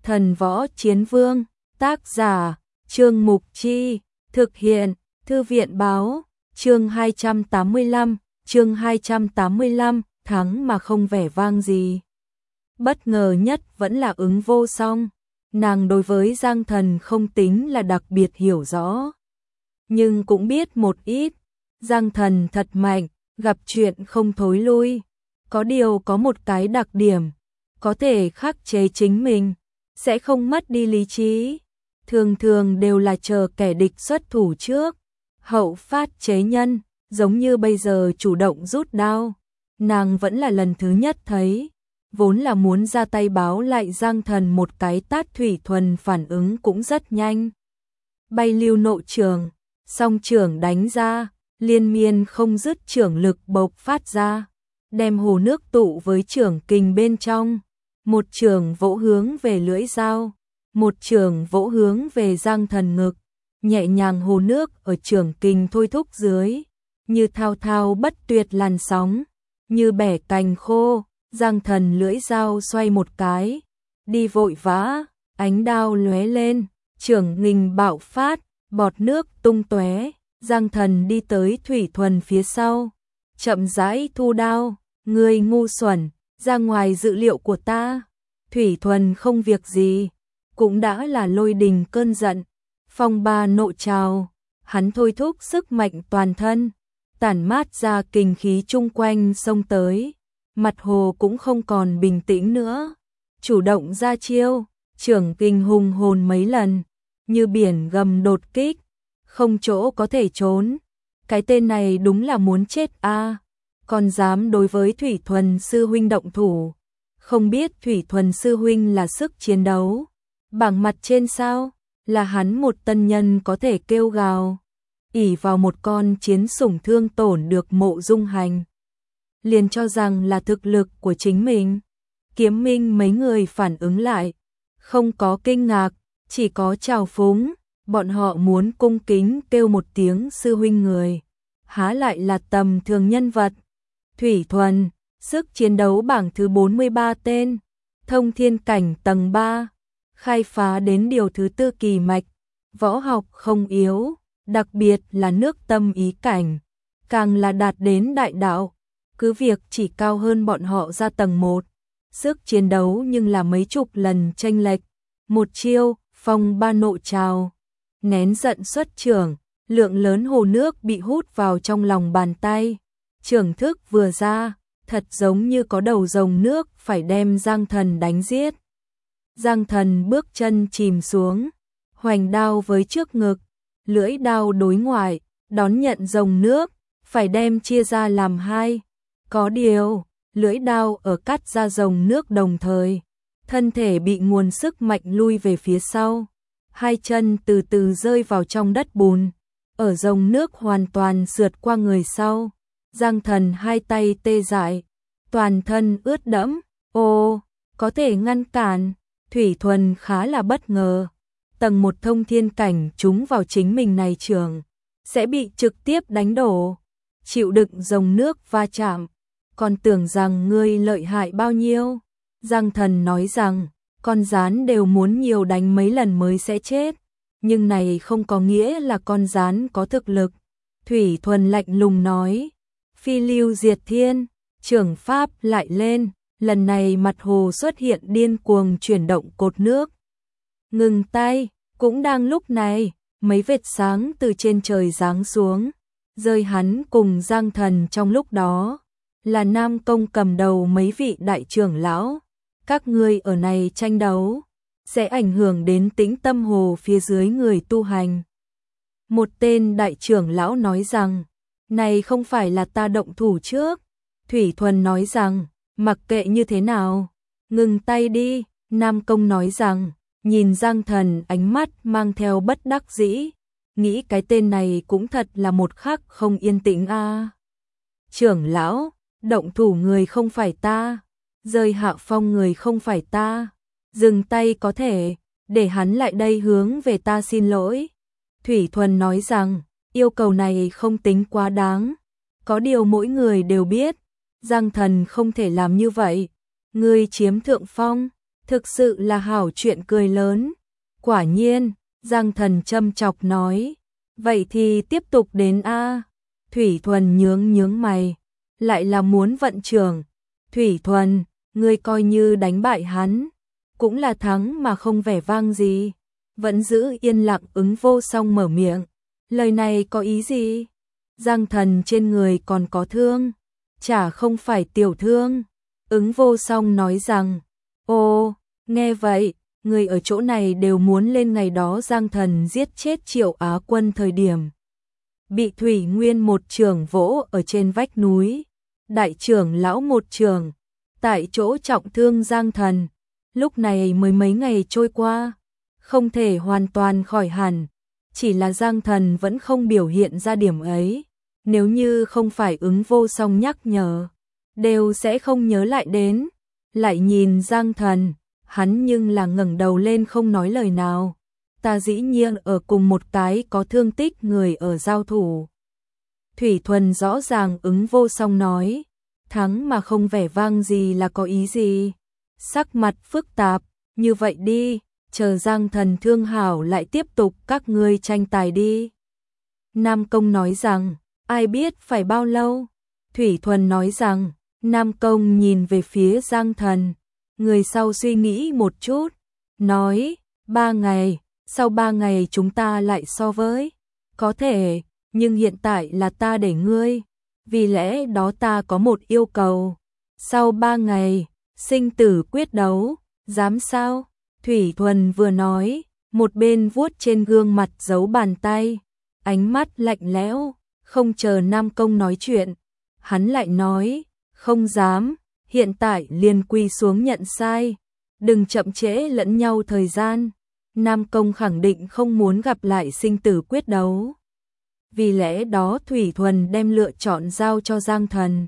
Thần Võ Chiến Vương, tác giả, Trương Mục Chi, thực hiện, Thư viện báo, chương 285, thắng mà không vẻ vang gì. Bất ngờ nhất vẫn là Ứng Vô Song, nàng đối với Giang Thần không tính là đặc biệt hiểu rõ, nhưng cũng biết một ít. Giang Thần thật mạnh, gặp chuyện không thối lui, có điều có một cái đặc điểm, có thể khắc chế chính mình, sẽ không mất đi lý trí, thường thường đều là chờ kẻ địch xuất thủ trước, hậu phát chế nhân, giống như bây giờ chủ động rút đao, nàng vẫn là lần thứ nhất thấy, vốn là muốn ra tay báo lại Giang Thần một cái tát. Thủy Thuần phản ứng cũng rất nhanh, bay lưu nộ trường, song trưởng đánh ra, liên miên không dứt trưởng lực bộc phát ra, đem hồ nước tụ với trưởng kình bên trong, một trưởng vỗ hướng về lưỡi dao, một trưởng vỗ hướng về Giang Thần ngực, nhẹ nhàng hồ nước ở trưởng kình thôi thúc dưới, như thao thao bất tuyệt làn sóng, như bẻ cành khô. Giang Thần lưỡi dao xoay một cái, đi vội vã, ánh đao lóe lên, trưởng nghình bạo phát, bọt nước tung tóe. Giang Thần đi tới Thủy Thuần phía sau, chậm rãi thu đao, ngươi ngu xuẩn, ra ngoài dự liệu của ta. Thủy Thuần không việc gì, cũng đã là lôi đình cơn giận, phong ba nộ trào, hắn thôi thúc sức mạnh toàn thân, tản mát ra kình khí chung quanh xông tới, mặt hồ cũng không còn bình tĩnh nữa, chủ động ra chiêu, trưởng kình hùng hồn mấy lần, như biển gầm đột kích, không chỗ có thể trốn. Cái tên này đúng là muốn chết a, còn dám đối với Thủy Thuần sư huynh động thủ, không biết Thủy Thuần sư huynh là sức chiến đấu bảng mặt trên sao, là hắn một tân nhân có thể kêu gào, ỷ vào một con chiến sủng thương tổn được Mộ Dung Hành, liền cho rằng là thực lực của chính mình. Kiếm Minh mấy người phản ứng lại, không có kinh ngạc, chỉ có trào phúng, bọn họ muốn cung kính kêu một tiếng sư huynh người, há lại là tầm thường nhân vật. Thủy Thuần, sức chiến đấu bảng thứ 43 tên, thông thiên cảnh tầng 3, khai phá đến điều thứ 4 kỳ mạch, võ học không yếu, đặc biệt là nước tâm ý cảnh, càng là đạt đến đại đạo, cứ việc chỉ cao hơn bọn họ ra tầng 1, sức chiến đấu nhưng là mấy chục lần chênh lệch. Một chiêu, phong ba nộ trào, nén giận xuất trưởng, lượng lớn hồ nước bị hút vào trong lòng bàn tay, trưởng thức vừa ra, thật giống như có đầu rồng nước phải đem Giang Thần đánh giết. Giang Thần bước chân chìm xuống, hoành đao với trước ngực, lưỡi đao đối ngoại, đón nhận rồng nước, phải đem chia ra làm hai. Có điều, lưỡi đao ở cắt ra rồng nước đồng thời, thân thể bị nguồn sức mạnh lui về phía sau, hai chân từ từ rơi vào trong đất bùn, ở rồng nước hoàn toàn sượt qua người sau. Giang Thần hai tay tê dại, toàn thân ướt đẫm, ô, có thể ngăn cản. Thủy Thuần khá là bất ngờ, tầng 1 thông thiên cảnh trúng vào chính mình này trường, sẽ bị trực tiếp đánh đổ, chịu đựng rồng nước va chạm, còn tưởng rằng ngươi lợi hại bao nhiêu. Giang Thần nói rằng, con gián đều muốn nhiều đánh mấy lần mới sẽ chết, nhưng này không có nghĩa là con gián có thực lực. Thủy Thuần lạnh lùng nói, phi lưu diệt thiên, trưởng pháp lại lên, lần này mặt hồ xuất hiện điên cuồng chuyển động cột nước. Ngừng tay, cũng đang lúc này, mấy vệt sáng từ trên trời giáng xuống, rơi hắn cùng Giang Thần trong lúc đó, là Nam Công cầm đầu mấy vị đại trưởng lão. Các ngươi ở này tranh đấu, sẽ ảnh hưởng đến tĩnh tâm hồ phía dưới người tu hành. Một tên đại trưởng lão nói rằng, này không phải là ta động thủ trước. Thủy Thuần nói rằng, mặc kệ như thế nào, ngừng tay đi. Nam Công nói rằng, nhìn Giang Thần ánh mắt mang theo bất đắc dĩ, nghĩ cái tên này cũng thật là một khắc không yên tĩnh a. Trưởng lão, động thủ người không phải ta, rơi hạ phong người không phải ta, dừng tay có thể, để hắn lại đây hướng về ta xin lỗi. Thủy Thuần nói rằng, yêu cầu này không tính quá đáng, có điều mỗi người đều biết, Giang Thần không thể làm như vậy, ngươi chiếm thượng phong, thực sự là hảo chuyện cười lớn. Quả nhiên, Giang Thần châm chọc nói, vậy thì tiếp tục đến a. Thủy Thuần nhướng mày, lại là muốn vận trưởng. Thủy Thuần, ngươi coi như đánh bại hắn, cũng là thắng mà không vẻ vang gì. Vẫn giữ yên lặng. Ứng Vô Song mở miệng, lời này có ý gì? Giang Thần trên người còn có thương, chả không phải tiểu thương. Ứng Vô Song nói rằng, ô, nghe vậy, người ở chỗ này đều muốn lên ngày đó Giang Thần giết chết Triệu Á Quân thời điểm. Bị Thủy Nguyên một trường vỗ ở trên vách núi, đại trưởng lão một trường, tại chỗ trọng thương Giang Thần. Lúc này mới mấy ngày trôi qua, không thể hoàn toàn khỏi hẳn, chỉ là Giang Thần vẫn không biểu hiện ra điểm ấy. Nếu như không phải Ứng Vô Song nhắc nhở, đều sẽ không nhớ lại đến. Lại nhìn Giang Thần, hắn nhưng là ngẩng đầu lên không nói lời nào. Ta dĩ nhiên ở cùng một cái có thương tích người ở giao thủ. Thủy Thuần rõ ràng. Ứng Vô Song nói, thắng mà không vẻ vang gì là có ý gì? Sắc mặt phức tạp, như vậy đi, chờ Giang Thần thương hảo lại tiếp tục các ngươi tranh tài đi. Nam Công nói rằng, ai biết phải bao lâu? Thủy Thuần nói rằng, Nam Công nhìn về phía Giang Thần, người sau suy nghĩ một chút, nói, 3 ngày, sau 3 ngày chúng ta lại so với. Có thể, nhưng hiện tại là ta để ngươi, vì lẽ đó ta có một yêu cầu. Sau 3 ngày, sinh tử quyết đấu, dám sao? Thủy Thuần vừa nói, một bên vuốt trên gương mặt giấu bàn tay, ánh mắt lạnh lẽo. Không chờ Nam Công nói chuyện, hắn lại nói, không dám, hiện tại liền quỳ xuống nhận sai, đừng chậm trễ lẫn nhau thời gian. Nam Công khẳng định không muốn gặp lại sinh tử quyết đấu. Vì lẽ đó Thủy Thuần đem lựa chọn giao cho Giang Thần.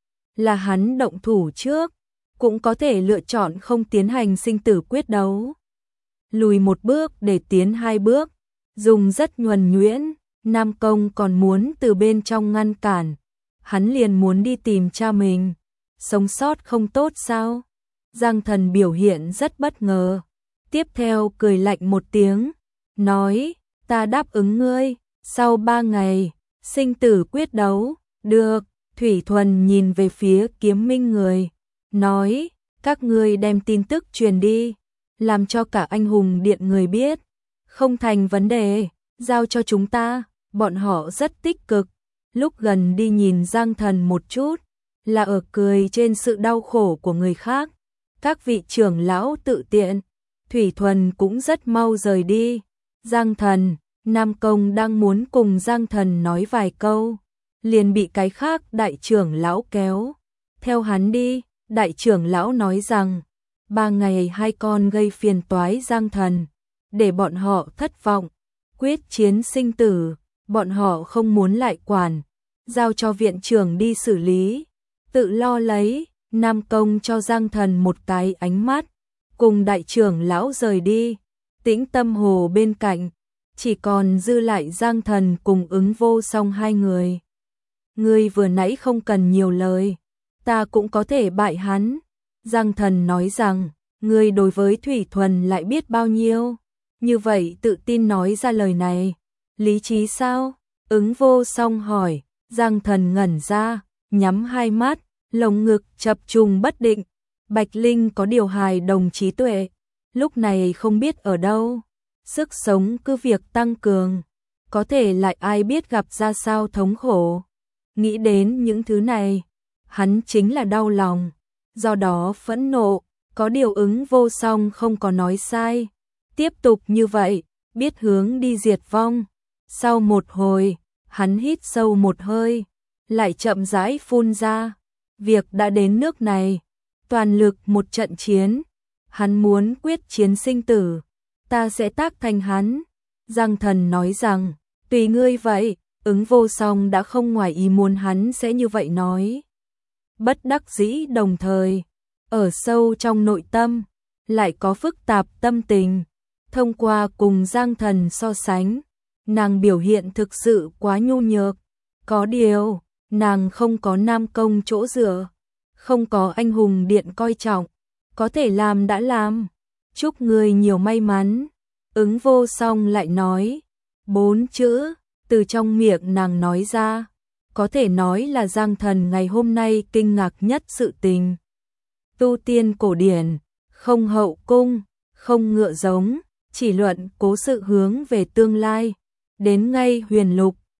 Là hắn động thủ trước, cũng có thể lựa chọn không tiến hành sinh tử quyết đấu. Lùi một bước để tiến 2 bước, dùng rất nhuần nhuyễn. Nam Công còn muốn từ bên trong ngăn cản, hắn liền muốn đi tìm cha mình. Sống sót không tốt sao? Giang Thần biểu hiện rất bất ngờ. Tiếp theo cười lạnh một tiếng, nói, ta đáp ứng ngươi, sau 3 ngày, sinh tử quyết đấu, được. Thủy Thuần nhìn về phía Kiếm Minh người, nói, các ngươi đem tin tức truyền đi, làm cho cả anh hùng điện người biết, không thành vấn đề, giao cho chúng ta. Bọn họ rất tích cực, lúc gần đi nhìn Giang Thần một chút, là ở cười trên sự đau khổ của người khác. Các vị trưởng lão tự tiện, Thủy Thuần cũng rất mau rời đi. Giang Thần, Nam Công đang muốn cùng Giang Thần nói vài câu, liền bị cái khác đại trưởng lão kéo. Theo hắn đi, đại trưởng lão nói rằng, 3 ngày 2 con gây phiền toái Giang Thần, để bọn họ thất vọng, quyết chiến sinh tử. Bọn họ không muốn lại quản, giao cho viện trưởng đi xử lý, tự lo lấy. Nam Công cho Giang Thần một cái ánh mắt, cùng đại trưởng lão rời đi. Tĩnh Tâm Hồ bên cạnh, chỉ còn dư lại Giang Thần cùng Ứng Vô Song 2 người. Ngươi vừa nãy không cần nhiều lời, ta cũng có thể bại hắn. Giang Thần nói rằng, ngươi đối với Thủy Thuần lại biết bao nhiêu, như vậy tự tin nói ra lời này. Lý trí sao? Ứng Vô Song hỏi. Giang Thần ngẩn ra, nhắm 2 mắt, lồng ngực chập trùng bất định. Bạch Linh có điều hài đồng trí tuệ, lúc này không biết ở đâu, sức sống cứ việc tăng cường, có thể lại ai biết gặp ra sao thống khổ. Nghĩ đến những thứ này, hắn chính là đau lòng, do đó phẫn nộ. Có điều Ứng Vô Song không có nói sai, tiếp tục như vậy, biết hướng đi diệt vong. Sau một hồi, hắn hít sâu một hơi, lại chậm rãi phun ra, việc đã đến nước này, toàn lực một trận chiến, hắn muốn quyết chiến sinh tử, ta sẽ tác thành hắn. Giang Thần nói rằng, tùy ngươi vậy. Ứng Vô Song đã không ngoài ý muốn hắn sẽ như vậy nói. Bất đắc dĩ đồng thời, ở sâu trong nội tâm, lại có phức tạp tâm tình. Thông qua cùng Giang Thần so sánh, nàng biểu hiện thực sự quá nhu nhược. Có điều, nàng không có Nam Công chỗ dựa, không có anh hùng điện coi trọng, có thể làm đã làm, chúc người nhiều may mắn. Ứng Vô Song lại nói 4 chữ, từ trong miệng nàng nói ra, có thể nói là Giang Thần ngày hôm nay kinh ngạc nhất sự tình. Tu tiên cổ điển, không hậu cung, không ngựa giống, chỉ luận cố sự hướng về tương lai, đến ngay huyền lục,